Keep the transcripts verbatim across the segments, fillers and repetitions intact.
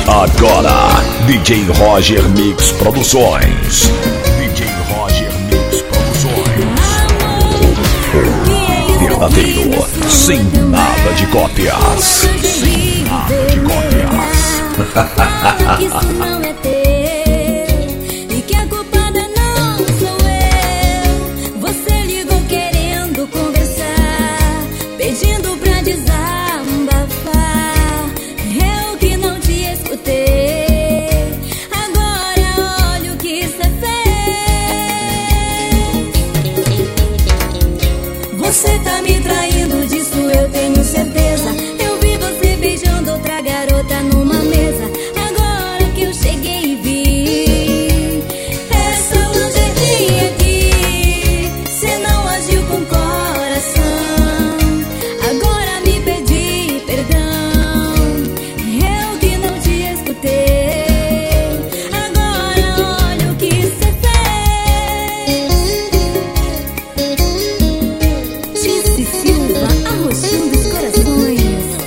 Agora, D J Roger Mix Produções. D J Roger Mix Produções. O verdadeiro, sem nada de cópias. Sem nada de cópias. Que isso não é teu e que a culpada não sou eu. Você ligou querendo conversar, pedindo pra desabafar. Eu que não te escutei. Agora olha o que você fez. Você tá me traindo, disso eu tenho certeza. Eu vi você beijando outra garota numa mesa. Agora que eu cheguei e vi essa lingerie aqui, cê não agiu com coração. Agora me pedi perdão, eu que não te escutei. Agora olha o que cê fez. Disse Silva, arrochando os corações.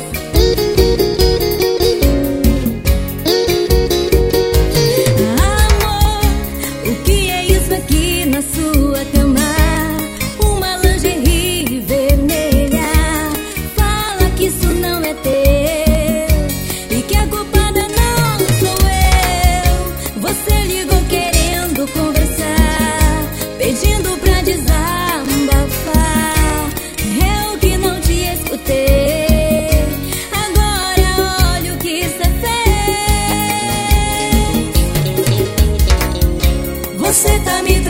Na sua cama, uma lingerie vermelha. Fala que isso não é teu e que a culpada não sou eu. Você ligou querendo conversar, pedindo pra desabafar. Eu que não te escutei. Agora olha o que você fez. Você tá me